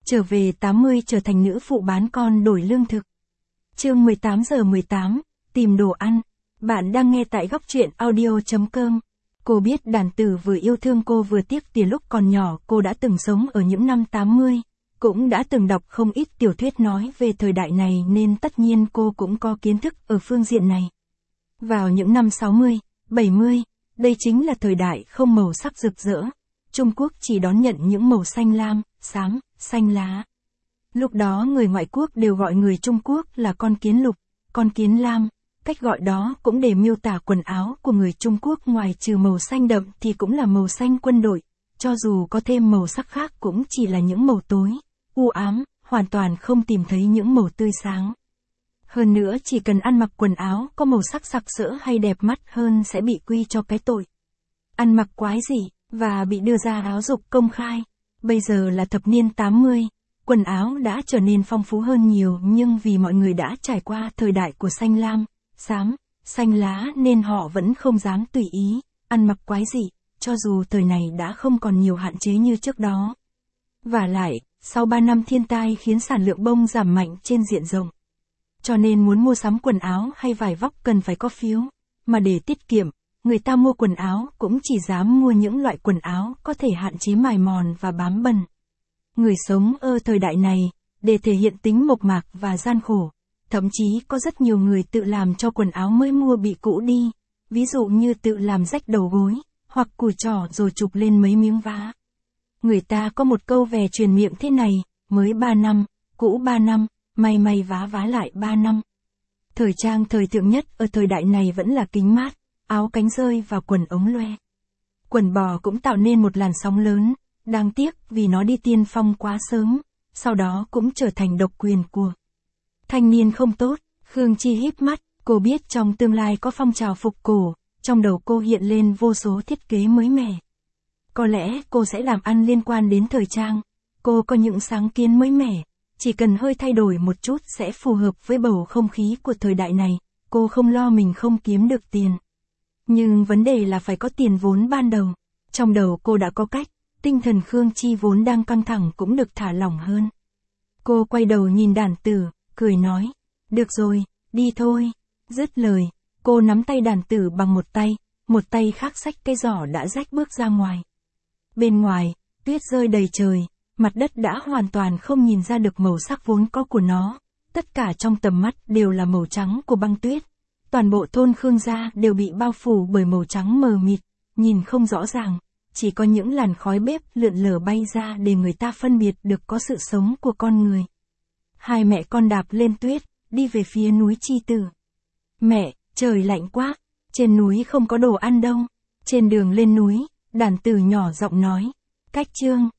Trở về 80 trở thành nữ phụ bán con đổi lương thực. Chương 18 giờ 18, tìm đồ ăn. Bạn đang nghe tại góc truyện audio.com. Cô biết đàn tử vừa yêu thương cô vừa tiếc tiền lúc còn nhỏ cô đã từng sống ở những năm 80, cũng đã từng đọc không ít tiểu thuyết nói về thời đại này nên tất nhiên cô cũng có kiến thức ở phương diện này. Vào những năm 60, 70, đây chính là thời đại không màu sắc rực rỡ. Trung Quốc chỉ đón nhận những màu xanh lam, xám, xanh lá. Lúc đó người ngoại quốc đều gọi người Trung Quốc là con kiến lục, con kiến lam. Cách gọi đó cũng để miêu tả quần áo của người Trung Quốc ngoài trừ màu xanh đậm thì cũng là màu xanh quân đội, cho dù có thêm màu sắc khác cũng chỉ là những màu tối, u ám, hoàn toàn không tìm thấy những màu tươi sáng. Hơn nữa chỉ cần ăn mặc quần áo có màu sắc sặc sỡ hay đẹp mắt hơn sẽ bị quy cho cái tội ăn mặc quái dị, và bị đưa ra giáo dục công khai. Bây giờ là thập niên 80, quần áo đã trở nên phong phú hơn nhiều nhưng vì mọi người đã trải qua thời đại của xanh lam, xám, xanh lá nên họ vẫn không dám tùy ý, ăn mặc quái dị, cho dù thời này đã không còn nhiều hạn chế như trước đó. Vả lại, sau 3 năm thiên tai khiến sản lượng bông giảm mạnh trên diện rộng. Cho nên muốn mua sắm quần áo hay vải vóc cần phải có phiếu, mà để tiết kiệm, người ta mua quần áo cũng chỉ dám mua những loại quần áo có thể hạn chế mài mòn và bám bẩn. Người sống ở thời đại này, để thể hiện tính mộc mạc và gian khổ, thậm chí có rất nhiều người tự làm cho quần áo mới mua bị cũ đi, ví dụ như tự làm rách đầu gối, hoặc cùi trỏ rồi chụp lên mấy miếng vá. Người ta có một câu về truyền miệng thế này, mới 3 năm, cũ 3 năm, may may vá vá lại 3 năm. Thời trang thời thượng nhất ở thời đại này vẫn là kính mát, áo cánh rơi và quần ống loe. Quần bò cũng tạo nên một làn sóng lớn, đáng tiếc vì nó đi tiên phong quá sớm, sau đó cũng trở thành độc quyền của thanh niên không tốt. Khương Chi híp mắt, cô biết trong tương lai có phong trào phục cổ, trong đầu cô hiện lên vô số thiết kế mới mẻ. Có lẽ cô sẽ làm ăn liên quan đến thời trang, cô có những sáng kiến mới mẻ, chỉ cần hơi thay đổi một chút sẽ phù hợp với bầu không khí của thời đại này, cô không lo mình không kiếm được tiền. Nhưng vấn đề là phải có tiền vốn ban đầu. Trong đầu cô đã có cách, tinh thần Khương Chi vốn đang căng thẳng cũng được thả lỏng hơn. Cô quay đầu nhìn đàn tử, cười nói, được rồi, đi thôi. Dứt lời, cô nắm tay đàn tử bằng một tay khác xách cái giỏ đã rách bước ra ngoài. Bên ngoài, tuyết rơi đầy trời, mặt đất đã hoàn toàn không nhìn ra được màu sắc vốn có của nó. Tất cả trong tầm mắt đều là màu trắng của băng tuyết. Toàn bộ thôn Khương gia đều bị bao phủ bởi màu trắng mờ mịt, nhìn không rõ ràng, chỉ có những làn khói bếp lượn lờ bay ra để người ta phân biệt được có sự sống của con người. Hai mẹ con đạp lên tuyết, đi về phía núi Chi Tử. Mẹ, trời lạnh quá, trên núi không có đồ ăn đâu. Trên đường lên núi, đàn tử nhỏ giọng nói, cách Trương,